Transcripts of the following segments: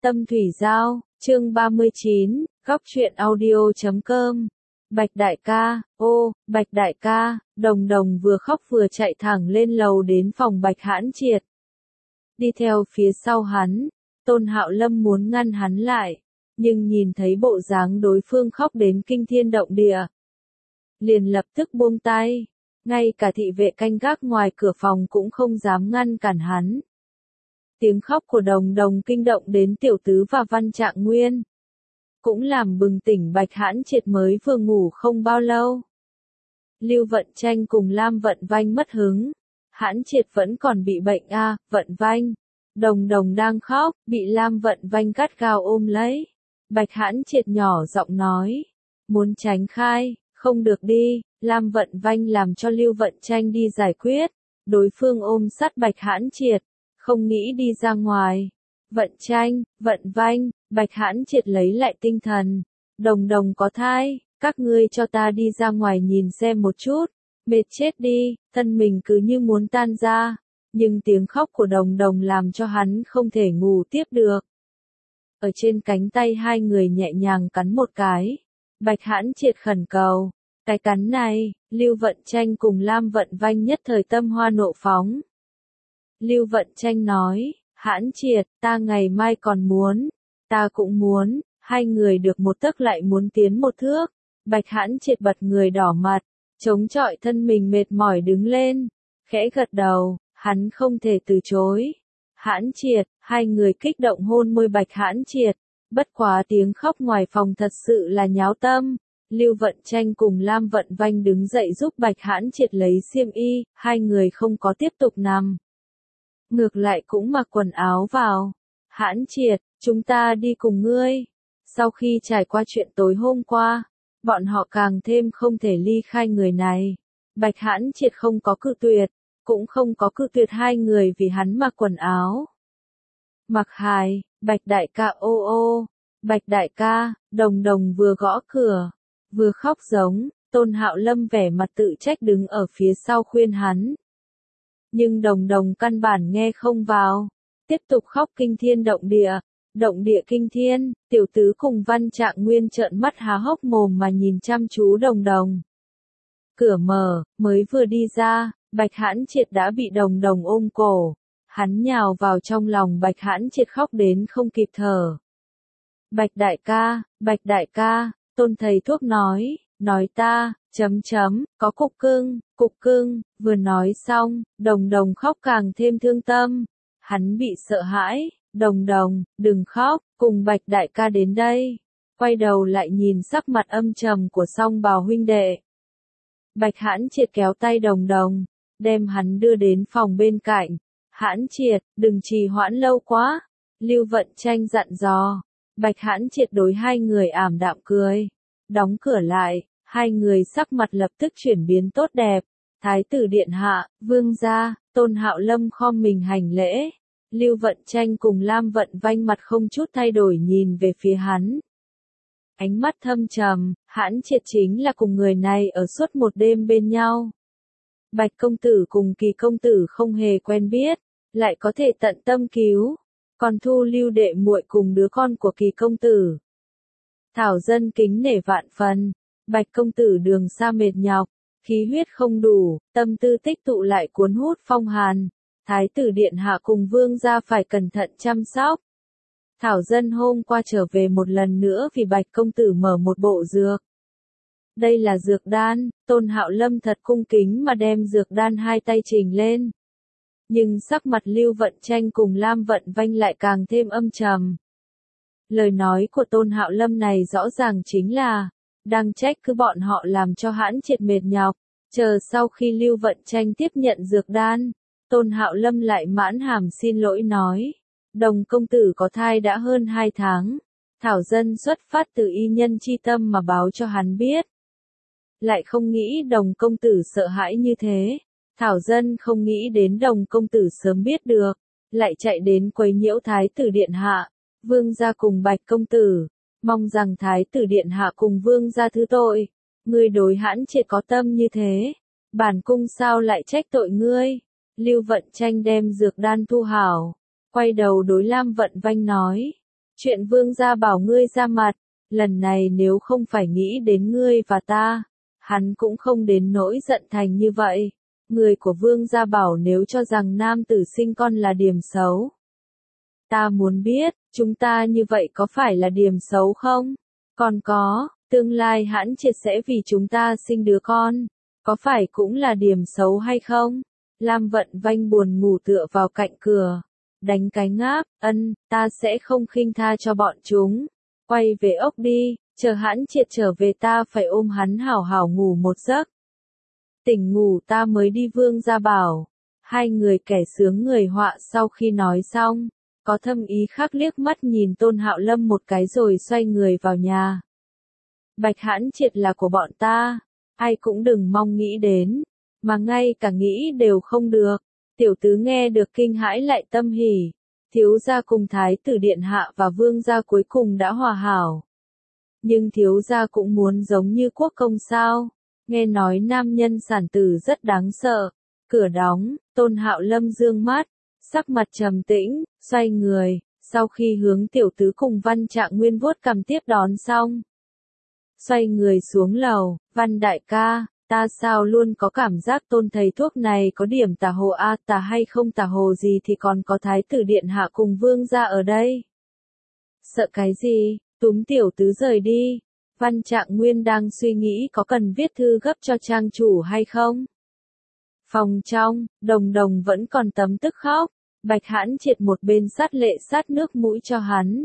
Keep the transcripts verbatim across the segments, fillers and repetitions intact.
Tâm Thủy Giao, chương ba mươi chín, góc truyện audio chấm com. Bạch đại ca, ô, Bạch đại ca, Đồng Đồng vừa khóc vừa chạy thẳng lên lầu đến phòng Bạch Hãn Triệt. Đi theo phía sau hắn, Tôn Hạo Lâm muốn ngăn hắn lại, nhưng nhìn thấy bộ dáng đối phương khóc đến kinh thiên động địa, liền lập tức buông tay, ngay cả thị vệ canh gác ngoài cửa phòng cũng không dám ngăn cản hắn. Tiếng khóc của Đồng Đồng kinh động đến Tiểu Tứ và Văn Trạng Nguyên, cũng làm bừng tỉnh Bạch Hãn Triệt mới vừa ngủ không bao lâu. Lưu Vận Tranh cùng Lam Vận Vanh mất hứng, Hãn Triệt vẫn còn bị bệnh a, à, Vận Vanh. Đồng Đồng đang khóc, bị Lam Vận Vanh gắt gao ôm lấy. Bạch Hãn Triệt nhỏ giọng nói, muốn tránh khai, không được đi. Lam Vận Vanh làm cho Lưu Vận Tranh đi giải quyết, đối phương ôm sát Bạch Hãn Triệt, không nghĩ đi ra ngoài. Vận Tranh, Vận Vanh, Bạch Hãn Triệt lấy lại tinh thần. Đồng Đồng có thai, các ngươi cho ta đi ra ngoài nhìn xem một chút. Mệt chết đi, thân mình cứ như muốn tan ra. Nhưng tiếng khóc của Đồng Đồng làm cho hắn không thể ngủ tiếp được. Ở trên cánh tay hai người nhẹ nhàng cắn một cái. Bạch Hãn Triệt khẩn cầu. Cái cắn này, Lưu Vận Tranh cùng Lam Vận Vanh nhất thời tâm hoa nộ phóng. Lưu Vận Tranh nói, Hãn Triệt, ta ngày mai còn muốn, ta cũng muốn, hai người được một tấc lại muốn tiến một thước. Bạch Hãn Triệt bật người đỏ mặt, chống chọi thân mình mệt mỏi đứng lên, khẽ gật đầu, hắn không thể từ chối. Hãn Triệt, hai người kích động hôn môi Bạch Hãn Triệt, bất quá tiếng khóc ngoài phòng thật sự là nháo tâm. Lưu Vận Tranh cùng Lam Vận Vanh đứng dậy giúp Bạch Hãn Triệt lấy xiêm y, hai người không có tiếp tục nằm. Ngược lại cũng mặc quần áo vào. Hãn Triệt, chúng ta đi cùng ngươi. Sau khi trải qua chuyện tối hôm qua, bọn họ càng thêm không thể ly khai người này. Bạch Hãn Triệt không có cự tuyệt, cũng không có cự tuyệt hai người vì hắn mặc quần áo. Mặc hài, Bạch đại ca ô ô, Bạch đại ca, Đồng Đồng vừa gõ cửa, vừa khóc giống. Tôn Hạo Lâm vẻ mặt tự trách đứng ở phía sau khuyên hắn. Nhưng Đồng Đồng căn bản nghe không vào, tiếp tục khóc kinh thiên động địa, động địa kinh thiên. Tiểu Tứ cùng Văn Trạng Nguyên trợn mắt há hốc mồm mà nhìn chăm chú Đồng Đồng. Cửa mở, mới vừa đi ra, Bạch Hãn Triệt đã bị Đồng Đồng ôm cổ, hắn nhào vào trong lòng Bạch Hãn Triệt khóc đến không kịp thở. Bạch đại ca, Bạch đại ca, Tôn thầy thuốc nói, nói ta, chấm chấm, có cục cưng, cục cưng. Vừa nói xong, Đồng Đồng khóc càng thêm thương tâm. Hắn bị sợ hãi, Đồng Đồng, đừng khóc, cùng Bạch đại ca đến đây. Quay đầu lại nhìn sắc mặt âm trầm của song bào huynh đệ. Bạch Hãn Triệt kéo tay Đồng Đồng, đem hắn đưa đến phòng bên cạnh. Hãn Triệt, đừng trì hoãn lâu quá. Lưu Vận Tranh dặn dò. Bạch Hãn Triệt đối hai người ảm đạm cười. Đóng cửa lại, hai người sắc mặt lập tức chuyển biến tốt đẹp. Thái tử điện hạ, vương gia, Tôn Hạo Lâm khom mình hành lễ. Lưu Vận Tranh cùng Lam Vận Vanh mặt không chút thay đổi nhìn về phía hắn. Ánh mắt thâm trầm, Hãn Triệt chính là cùng người này ở suốt một đêm bên nhau. Bạch công tử cùng Kỳ công tử không hề quen biết, lại có thể tận tâm cứu, còn thu lưu đệ muội cùng đứa con của Kỳ công tử. Thảo dân kính nể vạn phần. Bạch công tử đường xa mệt nhọc, khí huyết không đủ, tâm tư tích tụ lại cuốn hút phong hàn. Thái tử điện hạ cùng vương gia phải cẩn thận chăm sóc. Thảo dân hôm qua trở về một lần nữa vì Bạch công tử mở một bộ dược. Đây là dược đan. Tôn Hạo Lâm thật cung kính mà đem dược đan hai tay trình lên. Nhưng sắc mặt Lưu Vận Tranh cùng Lam Vận Vanh lại càng thêm âm trầm. Lời nói của Tôn Hạo Lâm này rõ ràng chính là đang trách cứ bọn họ làm cho Hãn Triệt mệt nhọc. Chờ sau khi Lưu Vận Tranh tiếp nhận dược đan, Tôn Hạo Lâm lại mãn hàm xin lỗi nói, Đồng công tử có thai đã hơn hai tháng, Thảo dân xuất phát từ y nhân chi tâm mà báo cho hắn biết. Lại không nghĩ Đồng công tử sợ hãi như thế, Thảo dân không nghĩ đến Đồng công tử sớm biết được, lại chạy đến quấy nhiễu Thái tử điện hạ, vương gia cùng Bạch công tử. Mong rằng Thái tử điện hạ cùng vương gia thứ tội. Ngươi đối Hãn Triệt có tâm như thế, bản cung sao lại trách tội ngươi. Lưu Vận Tranh đem dược đan thu hảo, quay đầu đối Lam Vận Vanh nói, Chuyện vương gia bảo ngươi ra mặt, lần này nếu không phải nghĩ đến ngươi và ta, hắn cũng không đến nỗi giận thành như vậy. Người của vương gia bảo nếu cho rằng nam tử sinh con là điểm xấu. Ta muốn biết, chúng ta như vậy có phải là điểm xấu không? Còn có, tương lai Hãn Triệt sẽ vì chúng ta sinh đứa con, có phải cũng là điểm xấu hay không? Lam Vận Vanh buồn ngủ tựa vào cạnh cửa, đánh cái ngáp, ân, ta sẽ không khinh tha cho bọn chúng. Quay về ốc đi, chờ Hãn Triệt trở về ta phải ôm hắn hảo hảo ngủ một giấc. Tỉnh ngủ ta mới đi vương gia bảo. Hai người kẻ sướng người họa sau khi nói xong, có thâm ý khác liếc mắt nhìn Tôn Hạo Lâm một cái rồi xoay người vào nhà. Bạch Hãn Triệt là của bọn ta, ai cũng đừng mong nghĩ đến, mà ngay cả nghĩ đều không được. Tiểu tứ nghe được kinh hãi lại tâm hỉ, thiếu gia cùng thái tử điện hạ và vương gia cuối cùng đã hòa hảo. Nhưng thiếu gia cũng muốn giống như quốc công sao? Nghe nói nam nhân sản tử rất đáng sợ. Cửa đóng, Tôn Hạo Lâm dương mắt, sắc mặt trầm tĩnh, xoay người, sau khi hướng tiểu tứ cùng Văn Trạng Nguyên vuốt cằm tiếp đón xong. Xoay người xuống lầu, Văn đại ca, ta sao luôn có cảm giác Tôn thầy thuốc này có điểm tà hồ a, tà hay không tà hồ gì thì còn có thái tử điện hạ cùng vương gia ở đây. Sợ cái gì, túm tiểu tứ rời đi. Văn Trạng Nguyên đang suy nghĩ có cần viết thư gấp cho trang chủ hay không. Phòng trong, Đồng Đồng vẫn còn tấm tức khóc, Bạch Hãn Triệt một bên sát lệ sát nước mũi cho hắn.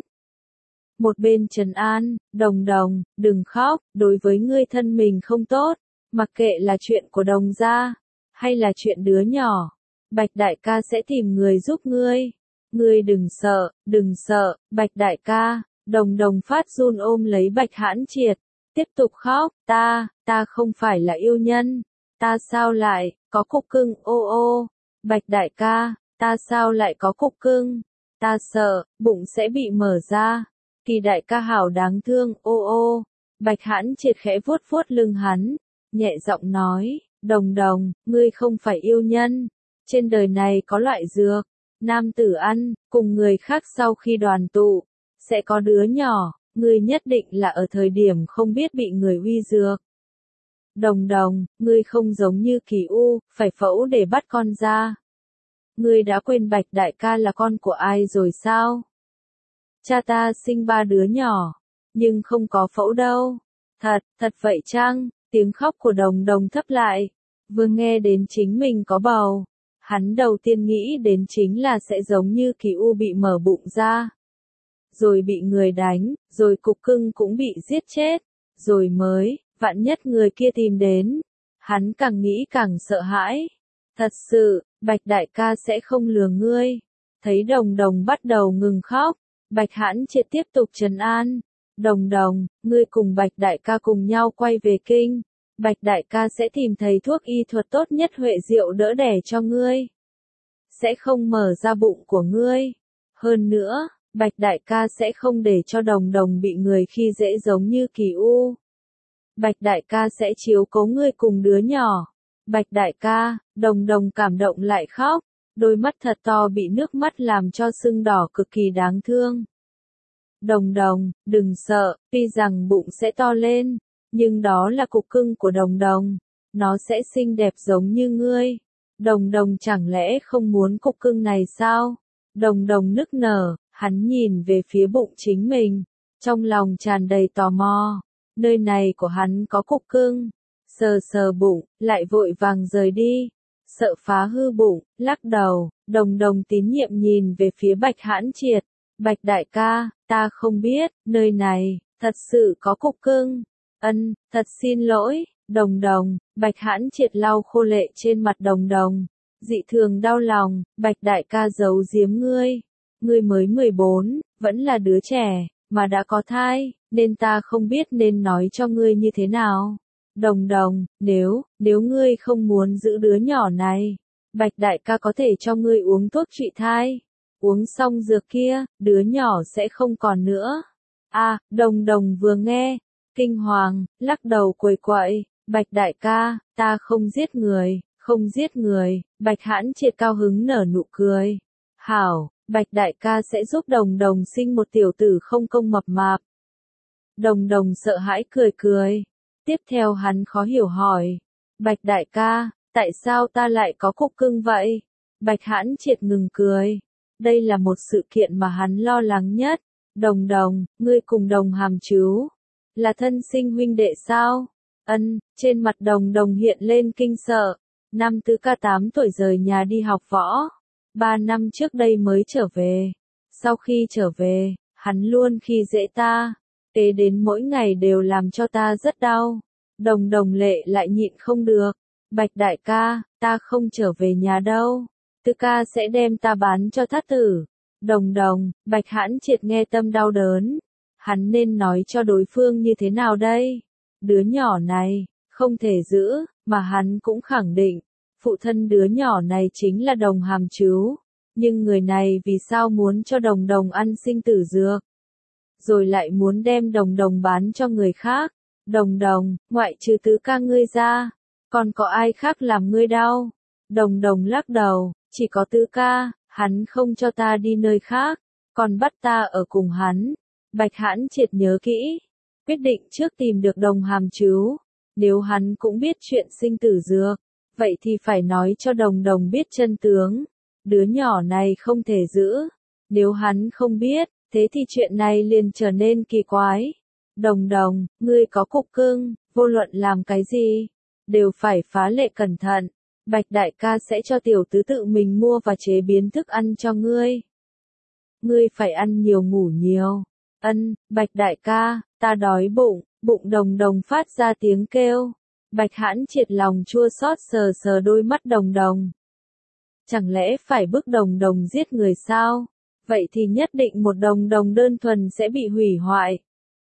Một bên trấn an, Đồng Đồng, đừng khóc, đối với ngươi thân mình không tốt, mặc kệ là chuyện của Đồng gia, hay là chuyện đứa nhỏ, Bạch đại ca sẽ tìm người giúp ngươi. Ngươi đừng sợ, đừng sợ, Bạch đại ca. Đồng Đồng phát run ôm lấy Bạch Hãn Triệt, tiếp tục khóc, ta, ta không phải là yêu nhân, ta sao lại, có cục cưng, ô ô, Bạch đại ca, ta sao lại có cục cưng, ta sợ, bụng sẽ bị mở ra, Kỳ đại ca hảo đáng thương, ô ô, Bạch Hãn Triệt khẽ vuốt vuốt lưng hắn, nhẹ giọng nói, Đồng Đồng, ngươi không phải yêu nhân, trên đời này có loại dược, nam tử ăn, cùng người khác sau khi đoàn tụ, sẽ có đứa nhỏ, ngươi nhất định là ở thời điểm không biết bị người uy dược. Đồng Đồng, ngươi không giống như Kỳ U, phải phẫu để bắt con ra. Ngươi đã quên Bạch đại ca là con của ai rồi sao? Cha ta sinh ba đứa nhỏ, nhưng không có phẫu đâu. Thật, thật vậy chăng? Tiếng khóc của Đồng Đồng thấp lại. Vừa nghe đến chính mình có bầu, hắn đầu tiên nghĩ đến chính là sẽ giống như Kỳ U bị mở bụng ra. Rồi bị người đánh, rồi cục cưng cũng bị giết chết, rồi mới, vạn nhất người kia tìm đến. Hắn càng nghĩ càng sợ hãi. Thật sự, Bạch đại ca sẽ không lừa ngươi. Thấy Đồng Đồng bắt đầu ngừng khóc, Bạch Hãn Triệt tiếp tục trấn an. Đồng Đồng, ngươi cùng Bạch đại ca cùng nhau quay về kinh. Bạch đại ca sẽ tìm thầy thuốc y thuật tốt nhất Huệ Diệu đỡ đẻ cho ngươi. Sẽ không mở ra bụng của ngươi. Hơn nữa, Bạch đại ca sẽ không để cho Đồng Đồng bị người khi dễ giống như Kỳ U. Bạch đại ca sẽ chiếu cố ngươi cùng đứa nhỏ. Bạch đại ca, Đồng Đồng cảm động lại khóc, đôi mắt thật to bị nước mắt làm cho sưng đỏ cực kỳ đáng thương. Đồng Đồng, đừng sợ, tuy rằng bụng sẽ to lên, nhưng đó là cục cưng của Đồng Đồng, nó sẽ xinh đẹp giống như ngươi. Đồng Đồng chẳng lẽ không muốn cục cưng này sao? Đồng Đồng nức nở, hắn nhìn về phía bụng chính mình, trong lòng tràn đầy tò mò. Nơi này của hắn có cục cưng, sờ sờ bụng, lại vội vàng rời đi, sợ phá hư bụng, lắc đầu. Đồng Đồng tín nhiệm nhìn về phía Bạch Hãn Triệt, Bạch đại ca, ta không biết, nơi này, thật sự có cục cưng. Ân, thật xin lỗi, Đồng Đồng. Bạch Hãn Triệt lau khô lệ trên mặt Đồng Đồng, dị thường đau lòng. Bạch đại ca giấu giếm ngươi, ngươi mới mười bốn, vẫn là đứa trẻ, mà đã có thai, nên ta không biết nên nói cho ngươi như thế nào. Đồng Đồng, nếu, nếu ngươi không muốn giữ đứa nhỏ này, Bạch đại ca có thể cho ngươi uống thuốc trị thai. Uống xong dược kia, đứa nhỏ sẽ không còn nữa. À, Đồng Đồng vừa nghe, kinh hoàng, lắc đầu quầy quậy, Bạch đại ca, ta không giết người, không giết người. Bạch Hãn Triệt cao hứng nở nụ cười. Hảo, Bạch đại ca sẽ giúp đồng đồng sinh một tiểu tử không công mập mạp. Đồng đồng sợ hãi cười cười. Tiếp theo hắn khó hiểu hỏi. Bạch đại ca, tại sao ta lại có cục cưng vậy? Bạch Hãn Triệt ngừng cười. Đây là một sự kiện mà hắn lo lắng nhất. Đồng đồng, ngươi cùng Đồng Hàm Trứu là thân sinh huynh đệ sao? Ân, trên mặt đồng đồng hiện lên kinh sợ. Năm Tứ Ca tám tuổi rời nhà đi học võ. Ba năm trước đây mới trở về. Sau khi trở về, hắn luôn khi dễ ta. Kế đến mỗi ngày đều làm cho ta rất đau. Đồng đồng lệ lại nhịn không được. Bạch đại ca, ta không trở về nhà đâu. Tứ ca sẽ đem ta bán cho thát tử. Đồng đồng, Bạch Hãn Triệt nghe tâm đau đớn. Hắn nên nói cho đối phương như thế nào đây? Đứa nhỏ này, không thể giữ, mà hắn cũng khẳng định. Phụ thân đứa nhỏ này chính là Đồng Hàm Trứu. Nhưng người này vì sao muốn cho đồng đồng ăn sinh tử dược? Rồi lại muốn đem đồng đồng bán cho người khác. Đồng đồng, ngoại trừ tứ ca ngươi ra, còn có ai khác làm ngươi đau? Đồng đồng lắc đầu, chỉ có tứ ca, hắn không cho ta đi nơi khác, còn bắt ta ở cùng hắn. Bạch Hãn Triệt nhớ kỹ, quyết định trước tìm được Đồng Hàm Trứu. Nếu hắn cũng biết chuyện sinh tử dược, vậy thì phải nói cho đồng đồng biết chân tướng. Đứa nhỏ này không thể giữ. Nếu hắn không biết, thế thì chuyện này liền trở nên kỳ quái. Đồng đồng, ngươi có cục cưng, vô luận làm cái gì, đều phải phá lệ cẩn thận. Bạch đại ca sẽ cho tiểu tứ tự mình mua và chế biến thức ăn cho ngươi. Ngươi phải ăn nhiều ngủ nhiều. Ân, Bạch đại ca, ta đói bụng. Bụng đồng đồng phát ra tiếng kêu. Bạch Hãn Triệt lòng chua xót sờ sờ đôi mắt đồng đồng. Chẳng lẽ phải bức đồng đồng giết người sao? Vậy thì nhất định một đồng đồng đơn thuần sẽ bị hủy hoại.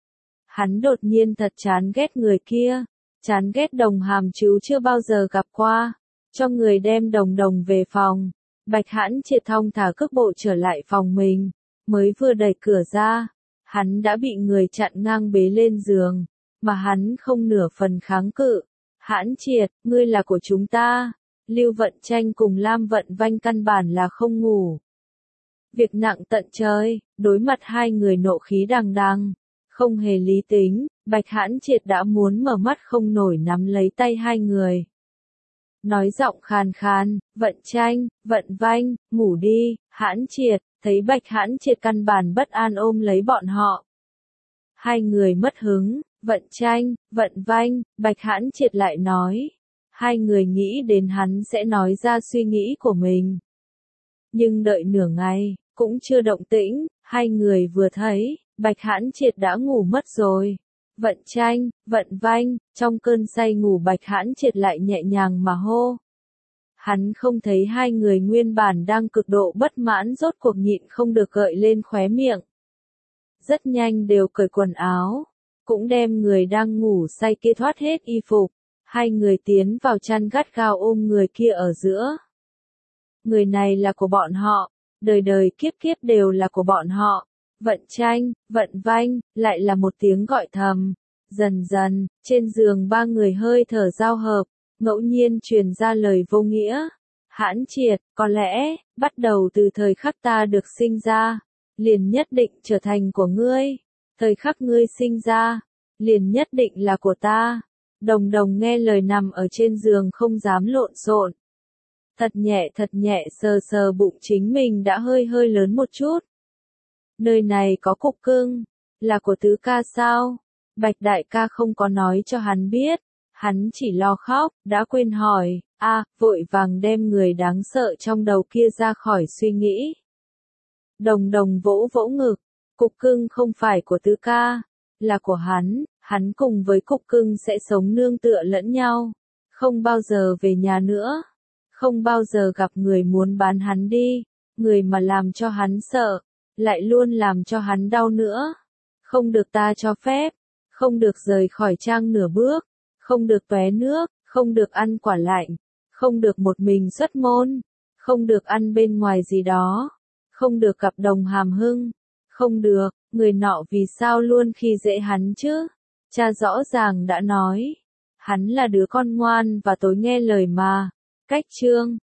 Hắn đột nhiên thật chán ghét người kia. Chán ghét Đồng Hàm Trứu chưa bao giờ gặp qua. Cho người đem đồng đồng về phòng. Bạch Hãn Triệt thong thả cước bộ trở lại phòng mình. Mới vừa đẩy cửa ra. Hắn đã bị người chặn ngang bế lên giường. Mà hắn không nửa phần kháng cự. Hãn Triệt, ngươi là của chúng ta. Lưu Vận Tranh cùng Lam Vận Vanh căn bản là không ngủ. Việc nặng tận trời, đối mặt hai người nộ khí đằng đằng. Không hề lý tính, Bạch Hãn Triệt đã muốn mở mắt không nổi nắm lấy tay hai người. Nói giọng khàn khàn, Vận Tranh, Vận Vanh, ngủ đi. Hãn Triệt, thấy Bạch Hãn Triệt căn bản bất an ôm lấy bọn họ. Hai người mất hứng, Vận Tranh, Vận Vanh, Bạch Hãn Triệt lại nói. Hai người nghĩ đến hắn sẽ nói ra suy nghĩ của mình. Nhưng đợi nửa ngày, cũng chưa động tĩnh, hai người vừa thấy, Bạch Hãn Triệt đã ngủ mất rồi. Vận Tranh, Vận Vanh, trong cơn say ngủ Bạch Hãn Triệt lại nhẹ nhàng mà hô. Hắn không thấy hai người nguyên bản đang cực độ bất mãn rốt cuộc nhịn không được gợi lên khóe miệng. Rất nhanh đều cởi quần áo, cũng đem người đang ngủ say kia thoát hết y phục. Hai người tiến vào chăn gắt gao ôm người kia ở giữa. Người này là của bọn họ, đời đời kiếp kiếp đều là của bọn họ. Vận Tranh, Vận Vanh, lại là một tiếng gọi thầm. Dần dần, trên giường ba người hơi thở giao hợp, ngẫu nhiên truyền ra lời vô nghĩa. Hãn Triệt, có lẽ, bắt đầu từ thời khắc ta được sinh ra, liền nhất định trở thành của ngươi. Thời khắc ngươi sinh ra, liền nhất định là của ta. Đồng đồng nghe lời nằm ở trên giường không dám lộn xộn. Thật nhẹ thật nhẹ sờ sờ bụng chính mình đã hơi hơi lớn một chút. Nơi này có cục cưng, là của tứ ca sao? Bạch đại ca không có nói cho hắn biết, hắn chỉ lo khóc, đã quên hỏi, a, à, vội vàng đem người đáng sợ trong đầu kia ra khỏi suy nghĩ. Đồng đồng vỗ vỗ ngực, cục cưng không phải của tứ ca, là của hắn, hắn cùng với cục cưng sẽ sống nương tựa lẫn nhau, không bao giờ về nhà nữa, không bao giờ gặp người muốn bán hắn đi, người mà làm cho hắn sợ, lại luôn làm cho hắn đau nữa, không được ta cho phép, không được rời khỏi trang nửa bước, không được tóe nước, không được ăn quả lạnh, không được một mình xuất môn, không được ăn bên ngoài gì đó, không được gặp Đồng Hàm Hưng, không được, người nọ vì sao luôn khi dễ hắn chứ? Cha rõ ràng đã nói, hắn là đứa con ngoan và tối nghe lời mà. Cách chương